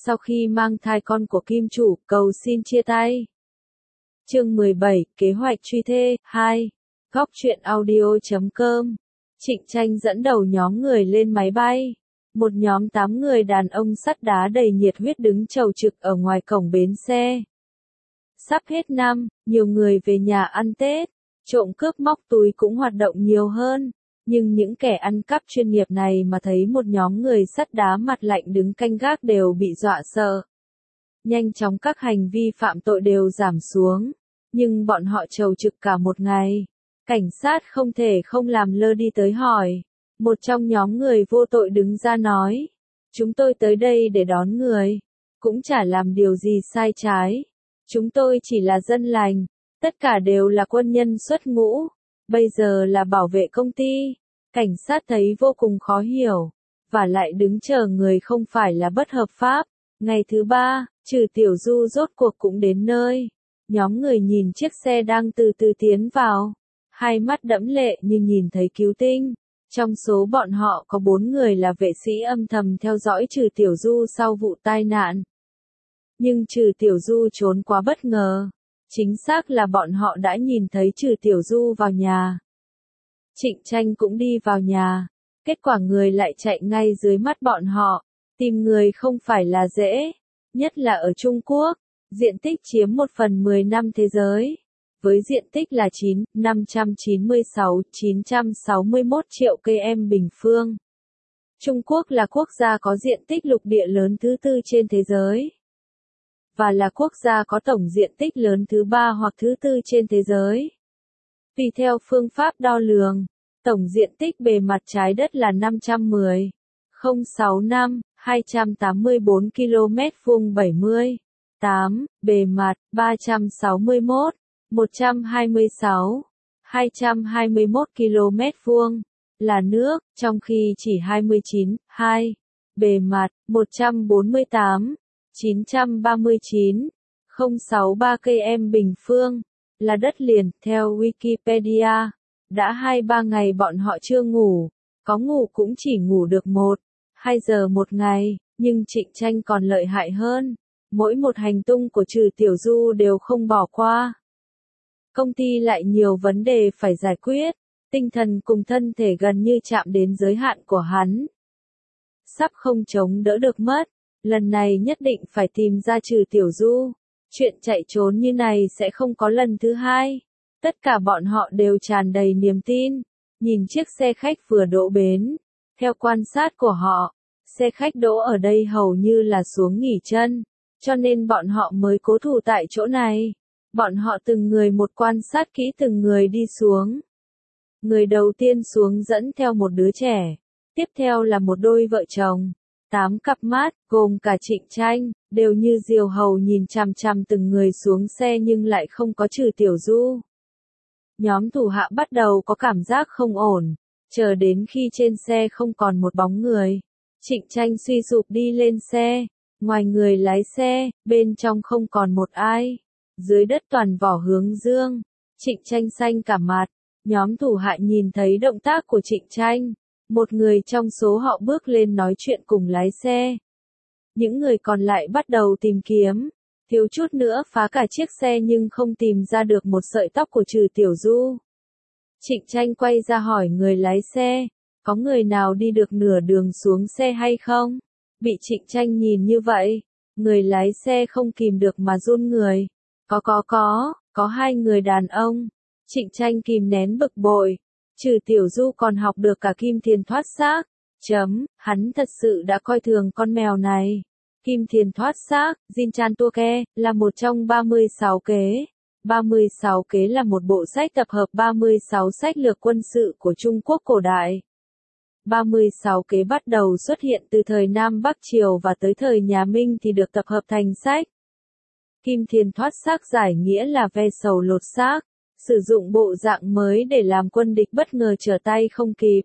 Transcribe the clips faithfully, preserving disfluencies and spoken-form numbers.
sau khi mang thai con của kim chủ, cầu xin chia tay. Chương mười bảy, kế hoạch truy thê, hai. Góc truyện audio chấm com. Trịnh Tranh dẫn đầu nhóm người lên máy bay. Một nhóm tám người đàn ông sắt đá đầy nhiệt huyết đứng chầu trực ở ngoài cổng bến xe. Sắp hết năm, nhiều người về nhà ăn Tết, trộm cướp móc túi cũng hoạt động nhiều hơn. Nhưng những kẻ ăn cắp chuyên nghiệp này mà thấy một nhóm người sắt đá mặt lạnh đứng canh gác đều bị dọa sợ. Nhanh chóng các hành vi phạm tội đều giảm xuống, nhưng bọn họ chầu trực cả một ngày. Cảnh sát không thể không làm lơ đi tới hỏi. Một trong nhóm người vô tội đứng ra nói, chúng tôi tới đây để đón người, cũng chả làm điều gì sai trái. Chúng tôi chỉ là dân lành, tất cả đều là quân nhân xuất ngũ, bây giờ là bảo vệ công ty. Cảnh sát thấy vô cùng khó hiểu, và lại đứng chờ người không phải là bất hợp pháp. Ngày thứ ba, Trừ Tiểu Du rốt cuộc cũng đến nơi. Nhóm người nhìn chiếc xe đang từ từ tiến vào, hai mắt đẫm lệ như nhìn thấy cứu tinh. Trong số bọn họ có bốn người là vệ sĩ âm thầm theo dõi Trừ Tiểu Du sau vụ tai nạn. Nhưng Trừ Tiểu Du trốn quá bất ngờ. Chính xác là bọn họ đã nhìn thấy Trừ Tiểu Du vào nhà. Trịnh Tranh cũng đi vào nhà. Kết quả người lại chạy ngay dưới mắt bọn họ. Tìm người không phải là dễ. Nhất là ở Trung Quốc. Diện tích chiếm một phần mười năm thế giới. Với diện tích là chín nghìn năm trăm chín mươi sáu nghìn chín trăm sáu mươi mốt triệu km bình phương. Trung Quốc là quốc gia có diện tích lục địa lớn thứ tư trên thế giới. Và là quốc gia có tổng diện tích lớn thứ ba hoặc thứ tư trên thế giới. Tùy theo phương pháp đo lường, tổng diện tích bề mặt trái đất là năm trăm mười phẩy không sáu năm, hai trăm tám mươi tư ki lô mét vuông bảy mươi tám, bề mặt ba trăm sáu mươi mốt, một trăm hai mươi sáu, hai trăm hai mươi mốt ki lô mét vuông, là nước, trong khi chỉ hai mươi chín, hai, bề mặt một trăm bốn mươi tám, chín trăm ba mươi chín, phẩy không sáu ba km bình phương, là đất liền. Theo Wikipedia, đã hai ba ngày bọn họ chưa ngủ, có ngủ cũng chỉ ngủ được một, hai giờ một ngày, nhưng Trịnh Tranh còn lợi hại hơn, mỗi một hành tung của Trừ Tiểu Du đều không bỏ qua. Công ty lại nhiều vấn đề phải giải quyết, tinh thần cùng thân thể gần như chạm đến giới hạn của hắn. Sắp không chống đỡ được mất, lần này nhất định phải tìm ra Trừ Tiểu Du. Chuyện chạy trốn như này sẽ không có lần thứ hai. Tất cả bọn họ đều tràn đầy niềm tin. Nhìn chiếc xe khách vừa đỗ bến. Theo quan sát của họ, xe khách đỗ ở đây hầu như là xuống nghỉ chân, cho nên bọn họ mới cố thủ tại chỗ này. Bọn họ từng người một quan sát kỹ từng người đi xuống. Người đầu tiên xuống dẫn theo một đứa trẻ, tiếp theo là một đôi vợ chồng. Tám cặp mắt, gồm cả Trịnh Tranh, đều như diều hầu nhìn chằm chằm từng người xuống xe nhưng lại không có Trừ Tiểu Du. Nhóm thủ hạ bắt đầu có cảm giác không ổn, chờ đến khi trên xe không còn một bóng người. Trịnh Tranh suy sụp đi lên xe, ngoài người lái xe, bên trong không còn một ai. Dưới đất toàn vỏ hướng dương, Trịnh Tranh xanh cả mặt. Nhóm thủ hạ nhìn thấy động tác của Trịnh Tranh. Một người trong số họ bước lên nói chuyện cùng lái xe. Những người còn lại bắt đầu tìm kiếm, thiếu chút nữa phá cả chiếc xe nhưng không tìm ra được một sợi tóc của Trừ Tiểu Du. Trịnh Tranh quay ra hỏi người lái xe, có người nào đi được nửa đường xuống xe hay không? Bị Trịnh Tranh nhìn như vậy, người lái xe không kìm được mà run người. Có có có, có hai người đàn ông. Trịnh Tranh kìm nén bực bội. Trừ Tiểu Du còn học được cả Kim Thiền thoát xác. Chấm, hắn thật sự đã coi thường con mèo này. Kim Thiền thoát xác, Jin Chan Tuoke, là một trong ba mươi sáu kế. ba mươi sáu kế là một bộ sách tập hợp ba mươi sáu sách lược quân sự của Trung Quốc cổ đại. ba mươi sáu kế bắt đầu xuất hiện từ thời Nam Bắc Triều và tới thời nhà Minh thì được tập hợp thành sách. Kim Thiền thoát xác giải nghĩa là ve sầu lột xác. Sử dụng bộ dạng mới để làm quân địch bất ngờ trở tay không kịp.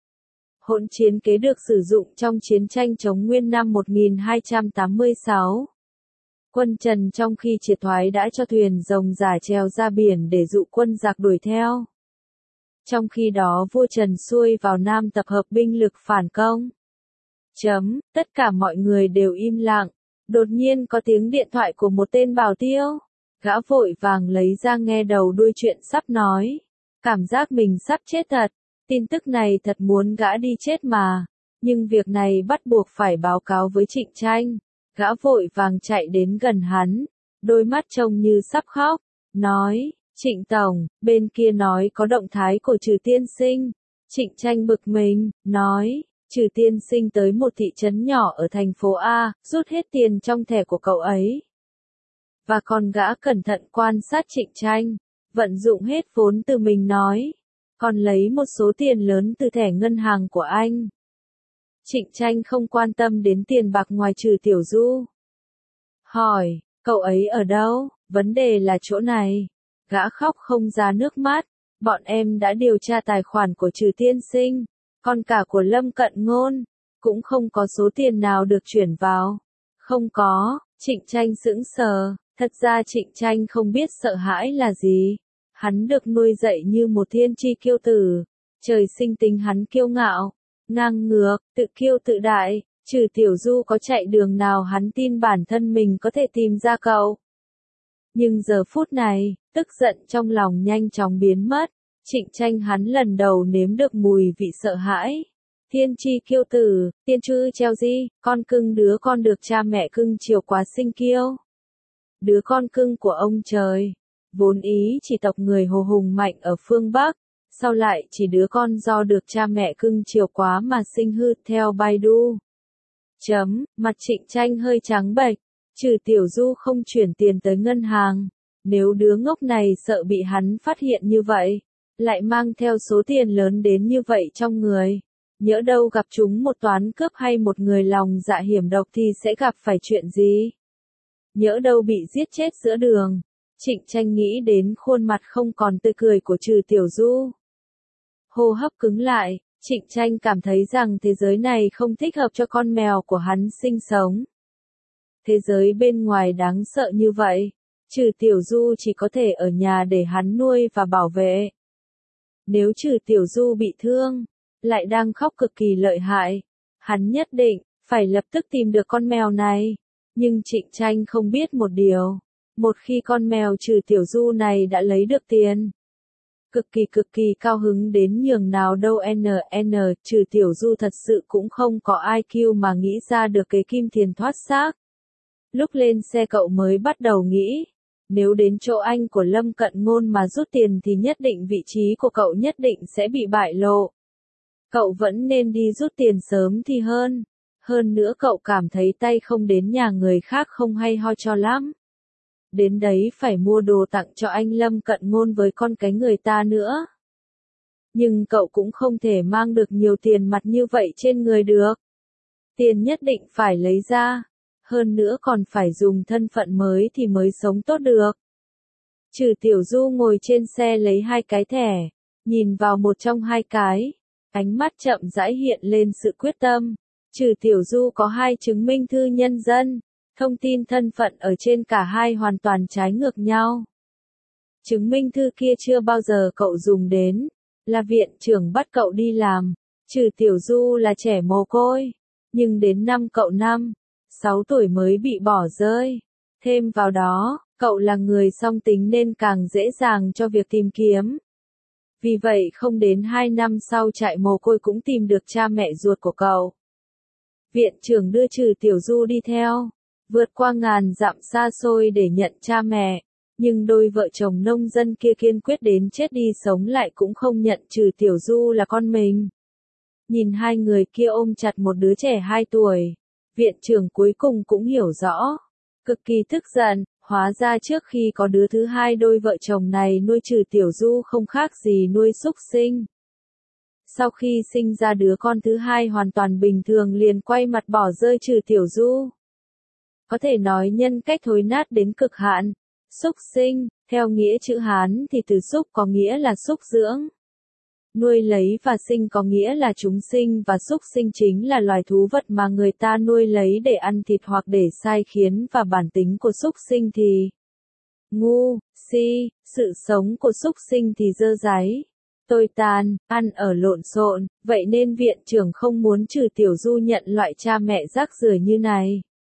Hỗn chiến kế được sử dụng trong chiến tranh chống Nguyên năm một nghìn hai trăm tám mươi sáu. Quân Trần trong khi triệt thoái đã cho thuyền rồng giả treo ra biển để dụ quân giặc đuổi theo. Trong khi đó vua Trần xuôi vào Nam tập hợp binh lực phản công. Chấm, tất cả mọi người đều im lặng. Đột nhiên có tiếng điện thoại của một tên bảo tiêu. Gã vội vàng lấy ra nghe đầu đuôi chuyện sắp nói. Cảm giác mình sắp chết thật. Tin tức này thật muốn gã đi chết mà. Nhưng việc này bắt buộc phải báo cáo với Trịnh Tranh. Gã vội vàng chạy đến gần hắn. Đôi mắt trông như sắp khóc. Nói, Trịnh Tổng, bên kia nói có động thái của Trừ tiên sinh. Trịnh Tranh bực mình, nói, Trừ tiên sinh tới một thị trấn nhỏ ở thành phố A, rút hết tiền trong thẻ của cậu ấy. Và còn gã cẩn thận quan sát Trịnh Tranh, vận dụng hết vốn từ mình nói, còn lấy một số tiền lớn từ thẻ ngân hàng của anh. Trịnh Tranh không quan tâm đến tiền bạc ngoài trừ Tiểu Du. Hỏi, cậu ấy ở đâu? Vấn đề là chỗ này. Gã khóc không ra nước mắt. Bọn em đã điều tra tài khoản của Trừ tiên sinh, còn cả của Lâm Cận Ngôn, cũng không có số tiền nào được chuyển vào. Không có, Trịnh Tranh sững sờ, thật ra Trịnh Tranh không biết sợ hãi là gì. Hắn được nuôi dạy như một thiên tri kiêu tử, trời sinh tính hắn kiêu ngạo, ngang ngược, tự kiêu tự đại, Trừ Tiểu Du có chạy đường nào hắn tin bản thân mình có thể tìm ra cậu. Nhưng giờ phút này, tức giận trong lòng nhanh chóng biến mất. Trịnh Tranh hắn lần đầu nếm được mùi vị sợ hãi. Thiên chi kiêu tử, tiên chư treo di, con cưng đứa con được cha mẹ cưng chiều quá sinh kiêu. Đứa con cưng của ông trời, vốn ý chỉ tộc người hồ hùng mạnh ở phương Bắc, sau lại chỉ đứa con do được cha mẹ cưng chiều quá mà sinh hư theo Baidu. Chấm, mặt Trịnh Tranh hơi trắng bệch, Trừ Tiểu Du không chuyển tiền tới ngân hàng. Nếu đứa ngốc này sợ bị hắn phát hiện như vậy, lại mang theo số tiền lớn đến như vậy trong người, nhỡ đâu gặp chúng một toán cướp hay một người lòng dạ hiểm độc thì sẽ gặp phải chuyện gì? Nhỡ đâu bị giết chết giữa đường. Trịnh Tranh nghĩ đến khuôn mặt không còn tươi cười của Trừ Tiểu Du. Hô hấp cứng lại, Trịnh Tranh cảm thấy rằng thế giới này không thích hợp cho con mèo của hắn sinh sống. Thế giới bên ngoài đáng sợ như vậy, Trừ Tiểu Du chỉ có thể ở nhà để hắn nuôi và bảo vệ. Nếu Trừ Tiểu Du bị thương, lại đang khóc cực kỳ lợi hại, hắn nhất định phải lập tức tìm được con mèo này. Nhưng Trịnh Tranh không biết một điều, một khi con mèo Trừ Tiểu Du này đã lấy được tiền, cực kỳ cực kỳ cao hứng đến nhường nào đâu n n Trừ Tiểu Du thật sự cũng không có i kiu mà nghĩ ra được cái kim tiền thoát xác. Lúc lên xe cậu mới bắt đầu nghĩ, nếu đến chỗ anh của Lâm Cận Ngôn mà rút tiền thì nhất định vị trí của cậu nhất định sẽ bị bại lộ. Cậu vẫn nên đi rút tiền sớm thì hơn. Hơn nữa cậu cảm thấy tay không đến nhà người khác không hay ho cho lắm. Đến đấy phải mua đồ tặng cho anh Lâm Cận Ngôn với con cái người ta nữa. Nhưng cậu cũng không thể mang được nhiều tiền mặt như vậy trên người được. Tiền nhất định phải lấy ra. Hơn nữa còn phải dùng thân phận mới thì mới sống tốt được. Trừ Tiểu Du ngồi trên xe lấy hai cái thẻ, nhìn vào một trong hai cái, ánh mắt chậm rãi hiện lên sự quyết tâm. Trừ Tiểu Du có hai chứng minh thư nhân dân, thông tin thân phận ở trên cả hai hoàn toàn trái ngược nhau. Chứng minh thư kia chưa bao giờ cậu dùng đến, là viện trưởng bắt cậu đi làm. Trừ Tiểu Du là trẻ mồ côi, nhưng đến năm cậu năm, sáu tuổi mới bị bỏ rơi. Thêm vào đó, cậu là người song tính nên càng dễ dàng cho việc tìm kiếm. Vì vậy không đến hai năm sau trại mồ côi cũng tìm được cha mẹ ruột của cậu. Viện trưởng đưa Trừ Tiểu Du đi theo, vượt qua ngàn dặm xa xôi để nhận cha mẹ, nhưng đôi vợ chồng nông dân kia kiên quyết đến chết đi sống lại cũng không nhận Trừ Tiểu Du là con mình. Nhìn hai người kia ôm chặt một đứa trẻ hai tuổi, viện trưởng cuối cùng cũng hiểu rõ, cực kỳ tức giận, hóa ra trước khi có đứa thứ hai đôi vợ chồng này nuôi Trừ Tiểu Du không khác gì nuôi súc sinh. Sau khi sinh ra đứa con thứ hai hoàn toàn bình thường liền quay mặt bỏ rơi Trừ Tiểu Du. Có thể nói nhân cách thối nát đến cực hạn. Súc sinh, theo nghĩa chữ Hán thì từ súc có nghĩa là súc dưỡng. Nuôi lấy và sinh có nghĩa là chúng sinh và súc sinh chính là loài thú vật mà người ta nuôi lấy để ăn thịt hoặc để sai khiến và bản tính của súc sinh thì ngu, si, sự sống của súc sinh thì dơ dáy, tồi tàn, ăn ở lộn xộn, vậy nên viện trưởng không muốn Trừ Tiểu Du nhận loại cha mẹ rác rưởi như này.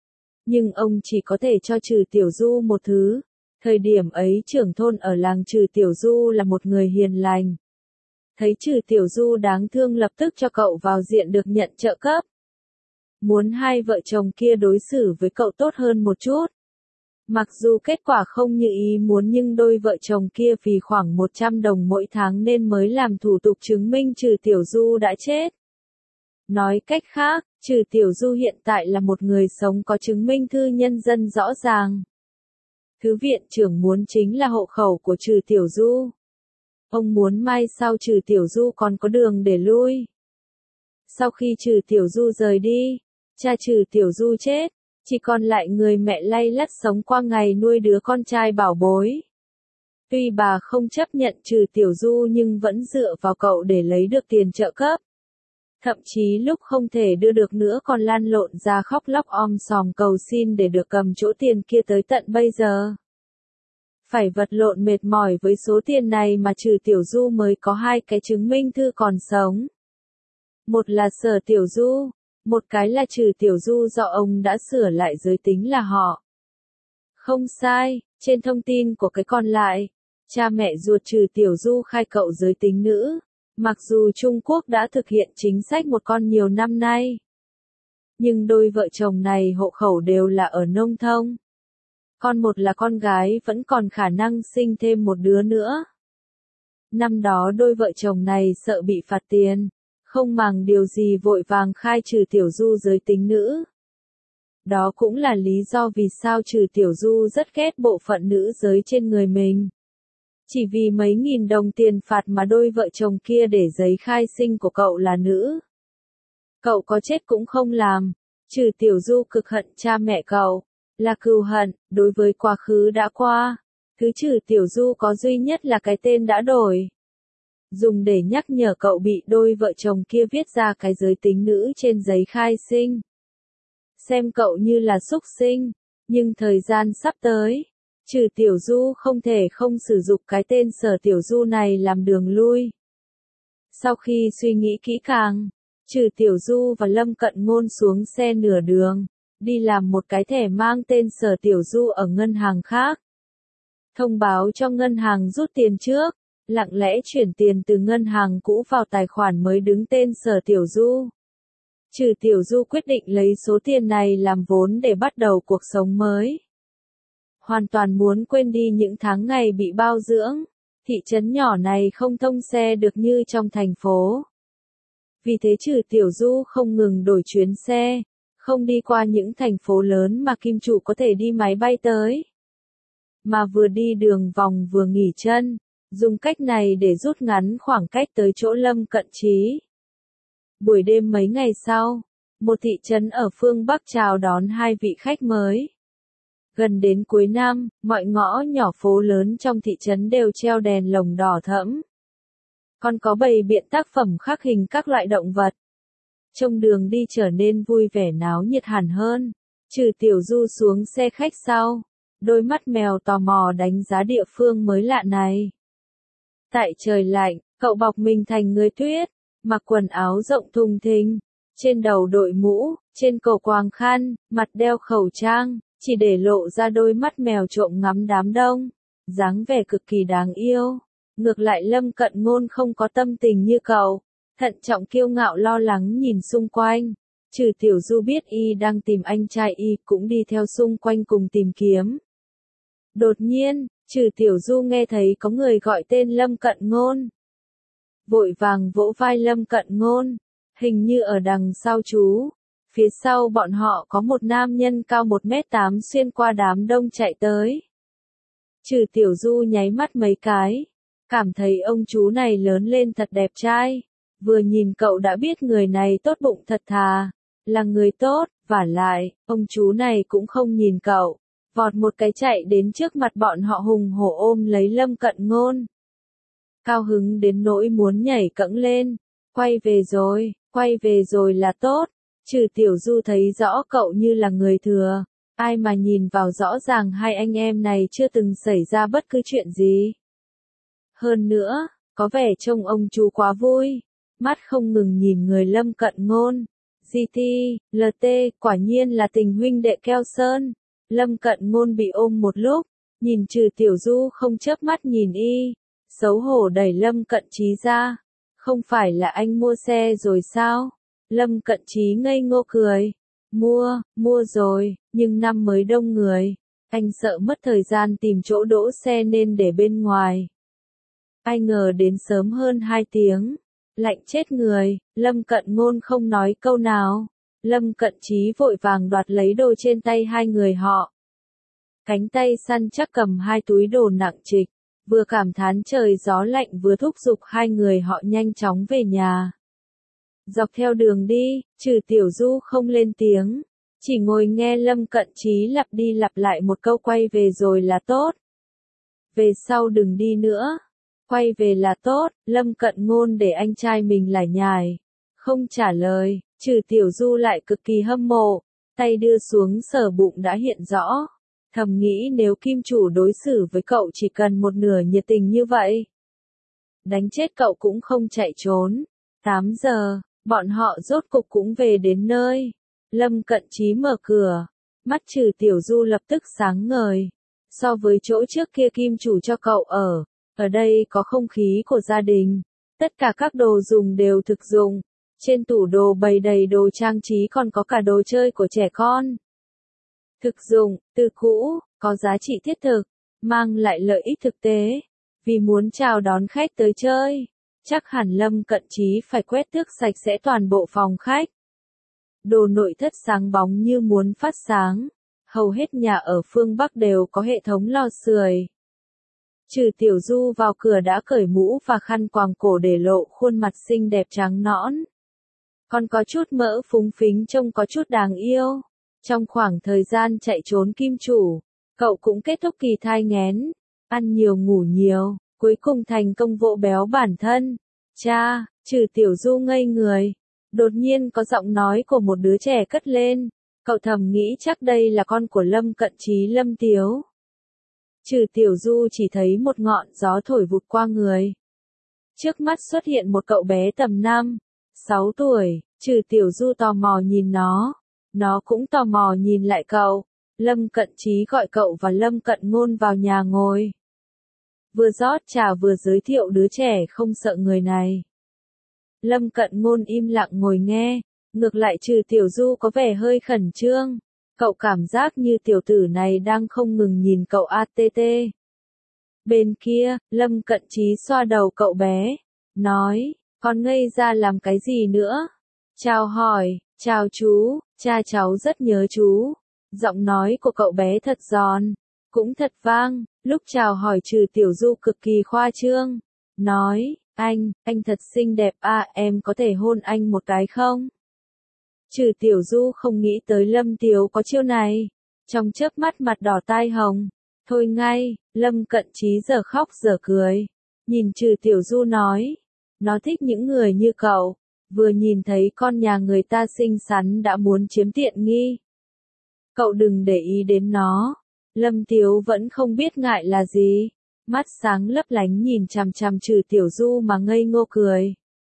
Nhưng ông chỉ có thể cho Trừ Tiểu Du một thứ. Thời điểm ấy trưởng thôn ở làng Trừ Tiểu Du là một người hiền lành. Thấy Trừ Tiểu Du đáng thương lập tức cho cậu vào diện được nhận trợ cấp. Muốn hai vợ chồng kia đối xử với cậu tốt hơn một chút. Mặc dù kết quả không như ý muốn nhưng đôi vợ chồng kia vì khoảng một trăm đồng mỗi tháng nên mới làm thủ tục chứng minh Trừ Tiểu Du đã chết. Nói cách khác, Trừ Tiểu Du hiện tại là một người sống có chứng minh thư nhân dân rõ ràng. Thứ viện trưởng muốn chính là hộ khẩu của Trừ Tiểu Du. Ông muốn mai sau Trừ Tiểu Du còn có đường để lui. Sau khi Trừ Tiểu Du rời đi, cha Trừ Tiểu Du chết, chỉ còn lại người mẹ lay lắt sống qua ngày nuôi đứa con trai bảo bối. Tuy bà không chấp nhận Trừ Tiểu Du nhưng vẫn dựa vào cậu để lấy được tiền trợ cấp. Thậm chí lúc không thể đưa được nữa còn lăn lộn ra khóc lóc om sòm cầu xin để được cầm chỗ tiền kia tới tận bây giờ. Phải vật lộn mệt mỏi với số tiền này mà Trừ Tiểu Du mới có hai cái chứng minh thư còn sống. Một là Sở Tiểu Du, một cái là Trừ Tiểu Du do ông đã sửa lại giới tính là họ. Không sai, trên thông tin của cái còn lại, cha mẹ ruột Trừ Tiểu Du khai cậu giới tính nữ. Mặc dù Trung Quốc đã thực hiện chính sách một con nhiều năm nay, nhưng đôi vợ chồng này hộ khẩu đều là ở nông thôn. Con một là con gái vẫn còn khả năng sinh thêm một đứa nữa. Năm đó đôi vợ chồng này sợ bị phạt tiền, không màng điều gì vội vàng khai Trừ Tiểu Du giới tính nữ. Đó cũng là lý do vì sao Trừ Tiểu Du rất ghét bộ phận nữ giới trên người mình. Chỉ vì mấy nghìn đồng tiền phạt mà đôi vợ chồng kia để giấy khai sinh của cậu là nữ. Cậu có chết cũng không làm. Trừ Tiểu Du cực hận cha mẹ cậu, là cừu hận, đối với quá khứ đã qua. Thứ Trừ Tiểu Du có duy nhất là cái tên đã đổi. Dùng để nhắc nhở cậu bị đôi vợ chồng kia viết ra cái giới tính nữ trên giấy khai sinh. Xem cậu như là súc sinh, nhưng thời gian sắp tới. Trừ Tiểu Du không thể không sử dụng cái tên Sở Tiểu Du này làm đường lui. Sau khi suy nghĩ kỹ càng, Trừ Tiểu Du và Lâm Cận Ngôn xuống xe nửa đường, đi làm một cái thẻ mang tên Sở Tiểu Du ở ngân hàng khác. Thông báo cho ngân hàng rút tiền trước, lặng lẽ chuyển tiền từ ngân hàng cũ vào tài khoản mới đứng tên Sở Tiểu Du. Trừ Tiểu Du quyết định lấy số tiền này làm vốn để bắt đầu cuộc sống mới. Hoàn toàn muốn quên đi những tháng ngày bị bao dưỡng, thị trấn nhỏ này không thông xe được như trong thành phố. Vì thế Trừ Tiểu Du không ngừng đổi chuyến xe, không đi qua những thành phố lớn mà kim chủ có thể đi máy bay tới. Mà vừa đi đường vòng vừa nghỉ chân, dùng cách này để rút ngắn khoảng cách tới chỗ Lâm Cận Trí. Buổi đêm mấy ngày sau, một thị trấn ở phương Bắc chào đón hai vị khách mới. Gần đến cuối năm, mọi ngõ nhỏ phố lớn trong thị trấn đều treo đèn lồng đỏ thẫm. Còn có bày biện tác phẩm khắc hình các loại động vật. Trông đường đi trở nên vui vẻ náo nhiệt hẳn hơn. Trừ Tiểu Du xuống xe khách sau, đôi mắt mèo tò mò đánh giá địa phương mới lạ này. Tại trời lạnh, cậu bọc mình thành người tuyết, mặc quần áo rộng thùng thình, trên đầu đội mũ, trên cổ quàng khăn, mặt đeo khẩu trang. Chỉ để lộ ra đôi mắt mèo trộm ngắm đám đông, dáng vẻ cực kỳ đáng yêu. Ngược lại Lâm Cận Ngôn không có tâm tình như cậu, thận trọng kiêu ngạo lo lắng nhìn xung quanh. Trừ Tiểu Du biết y đang tìm anh trai y cũng đi theo xung quanh cùng tìm kiếm. Đột nhiên, Trừ Tiểu Du nghe thấy có người gọi tên Lâm Cận Ngôn. Vội vàng vỗ vai Lâm Cận Ngôn, hình như ở đằng sau chú. Phía sau bọn họ có một nam nhân cao một mét tám xuyên qua đám đông chạy tới. Trừ Tiểu Du nháy mắt mấy cái, cảm thấy ông chú này lớn lên thật đẹp trai. Vừa nhìn cậu đã biết người này tốt bụng thật thà, là người tốt, vả lại, ông chú này cũng không nhìn cậu, vọt một cái chạy đến trước mặt bọn họ hùng hổ ôm lấy Lâm Cận Ngôn. Cao hứng đến nỗi muốn nhảy cẫng lên, quay về rồi, quay về rồi là tốt. Trừ Tiểu Du thấy rõ cậu như là người thừa, ai mà nhìn vào rõ ràng hai anh em này chưa từng xảy ra bất cứ chuyện gì. Hơn nữa, có vẻ trông ông chú quá vui, mắt không ngừng nhìn người Lâm Cận Ngôn, giê tê, lờ tê, quả nhiên là tình huynh đệ keo sơn. Lâm Cận Ngôn bị ôm một lúc, nhìn Trừ Tiểu Du không chớp mắt nhìn y, xấu hổ đẩy Lâm Cận Chí ra. Không phải là anh mua xe rồi sao? Lâm Cận Chí ngây ngô cười. Mua, mua rồi, nhưng năm mới đông người. Anh sợ mất thời gian tìm chỗ đỗ xe nên để bên ngoài. Ai ngờ đến sớm hơn hai tiếng. Lạnh chết người, Lâm Cận Ngôn không nói câu nào. Lâm Cận Chí vội vàng đoạt lấy đồ trên tay hai người họ. Cánh tay săn chắc cầm hai túi đồ nặng trịch, vừa cảm thán trời gió lạnh vừa thúc giục hai người họ nhanh chóng về nhà. Dọc theo đường đi, Trừ Tiểu Du không lên tiếng, chỉ ngồi nghe Lâm Cận Chí lặp đi lặp lại một câu quay về rồi là tốt. Về sau đừng đi nữa. Quay về là tốt, Lâm Cận Ngôn để anh trai mình lải nhải. Không trả lời, Trừ Tiểu Du lại cực kỳ hâm mộ, tay đưa xuống sờ bụng đã hiện rõ. Thầm nghĩ nếu kim chủ đối xử với cậu chỉ cần một nửa nhiệt tình như vậy, đánh chết cậu cũng không chạy trốn. tám giờ, bọn họ rốt cục cũng về đến nơi. Lâm Cận Chí mở cửa, mắt Trừ Tiểu Du lập tức sáng ngời. So với chỗ trước kia kim chủ cho cậu ở, ở đây có không khí của gia đình. Tất cả các đồ dùng đều thực dụng. Trên tủ đồ bày đầy đồ trang trí còn có cả đồ chơi của trẻ con. Thực dụng, từ cũ, có giá trị thiết thực, mang lại lợi ích thực tế. Vì muốn chào đón khách tới chơi, chắc hẳn Lâm Cận Chí phải quét tước sạch sẽ toàn bộ phòng khách. Đồ nội thất sáng bóng như muốn phát sáng. Hầu hết nhà ở phương Bắc đều có hệ thống lò sưởi. Trừ Tiểu Du vào cửa đã cởi mũ và khăn quàng cổ để lộ khuôn mặt xinh đẹp trắng nõn. Còn có chút mỡ phúng phính trông có chút đáng yêu. Trong khoảng thời gian chạy trốn kim chủ, cậu cũng kết thúc kỳ thai nghén. Ăn nhiều ngủ nhiều, cuối cùng thành công vỗ béo bản thân. Cha, Trừ Tiểu Du ngây người. Đột nhiên có giọng nói của một đứa trẻ cất lên. Cậu thầm nghĩ chắc đây là con của Lâm Cận Chí Lâm Tiếu. Trừ Tiểu Du chỉ thấy một ngọn gió thổi vụt qua người. Trước mắt xuất hiện một cậu bé tầm năm, sáu tuổi. Trừ Tiểu Du tò mò nhìn nó. Nó cũng tò mò nhìn lại cậu. Lâm Cận Chí gọi cậu và Lâm Cận Ngôn vào nhà ngồi. Vừa rót trà vừa giới thiệu đứa trẻ không sợ người này. Lâm Cận Ngôn im lặng ngồi nghe. Ngược lại Trừ Tiểu Du có vẻ hơi khẩn trương. Cậu cảm giác như tiểu tử này đang không ngừng nhìn cậu a tê tê. Bên kia, Lâm Cận Chí xoa đầu cậu bé. Nói, con ngây ra làm cái gì nữa? Chào hỏi, chào chú, cha cháu rất nhớ chú. Giọng nói của cậu bé thật giòn, cũng thật vang. Lúc chào hỏi Trừ Tiểu Du cực kỳ khoa trương. Nói, anh, anh thật xinh đẹp à, em có thể hôn anh một cái không? Trừ Tiểu Du không nghĩ tới Lâm Tiếu có chiêu này. Trong chớp mắt mặt đỏ tai hồng. Thôi ngay, Lâm Cận Chí giờ khóc giờ cười. Nhìn Trừ Tiểu Du nói. Nó thích những người như cậu. Vừa nhìn thấy con nhà người ta xinh xắn đã muốn chiếm tiện nghi. Cậu đừng để ý đến nó. Lâm Tiếu vẫn không biết ngại là gì. Mắt sáng lấp lánh nhìn chằm chằm Trừ Tiểu Du mà ngây ngô cười.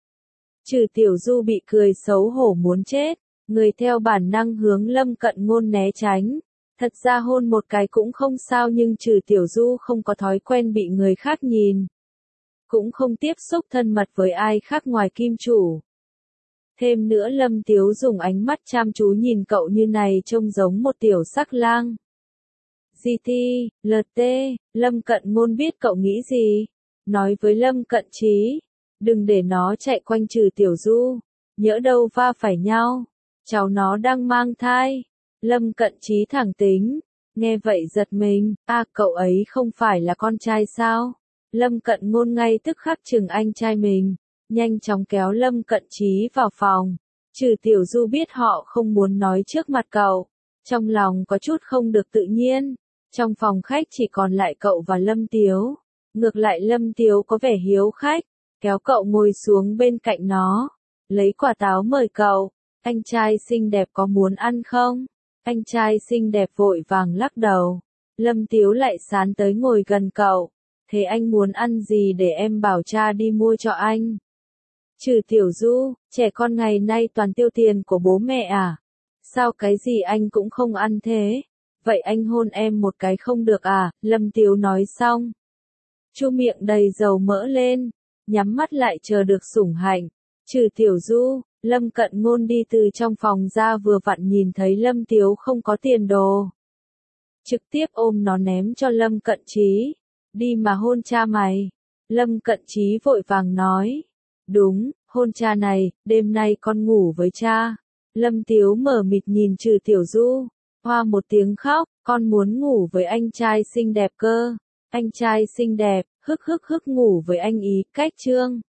Trừ Tiểu Du bị cười xấu hổ muốn chết. Người theo bản năng hướng Lâm Cận Ngôn né tránh. Thật ra hôn một cái cũng không sao nhưng Trừ Tiểu Du không có thói quen bị người khác nhìn. Cũng không tiếp xúc thân mật với ai khác ngoài kim chủ. Thêm nữa Lâm Tiếu dùng ánh mắt chăm chú nhìn cậu như này trông giống một tiểu sắc lang. giê tê, lờ tê, Lâm Cận Ngôn biết cậu nghĩ gì. Nói với Lâm Cận Chí. Đừng để nó chạy quanh Trừ Tiểu Du. Nhỡ đâu va phải nhau. Cháu nó đang mang thai. Lâm Cận Chí thẳng tính. Nghe vậy giật mình. À cậu ấy không phải là con trai sao? Lâm Cận Ngôn ngay tức khắc chừng anh trai mình. Nhanh chóng kéo Lâm Cận Chí vào phòng. Trừ Tiểu Du biết họ không muốn nói trước mặt cậu. Trong lòng có chút không được tự nhiên. Trong phòng khách chỉ còn lại cậu và Lâm Tiếu. Ngược lại Lâm Tiếu có vẻ hiếu khách. Kéo cậu ngồi xuống bên cạnh nó. Lấy quả táo mời cậu. Anh trai xinh đẹp có muốn ăn không? Anh trai xinh đẹp vội vàng lắc đầu. Lâm Tiếu lại sán tới ngồi gần cậu. Thế anh muốn ăn gì để em bảo cha đi mua cho anh? Trừ Tiểu Du, trẻ con ngày nay toàn tiêu tiền của bố mẹ à? Sao cái gì anh cũng không ăn thế? Vậy anh hôn em một cái không được à? Lâm Tiếu nói xong. Chu miệng đầy dầu mỡ lên, nhắm mắt lại chờ được sủng hạnh. Trừ Tiểu Du, Lâm Cận Ngôn đi từ trong phòng ra vừa vặn nhìn thấy Lâm Tiếu không có tiền đồ. Trực tiếp ôm nó ném cho Lâm Cận Trí. Đi mà hôn cha mày. Lâm Cận Trí vội vàng nói. Đúng, hôn cha này, đêm nay con ngủ với cha. Lâm Tiếu mở mịt nhìn Trừ Tiểu Du. Hoa một tiếng khóc, con muốn ngủ với anh trai xinh đẹp cơ. Anh trai xinh đẹp, hức hức hức ngủ với anh ý, cách trương.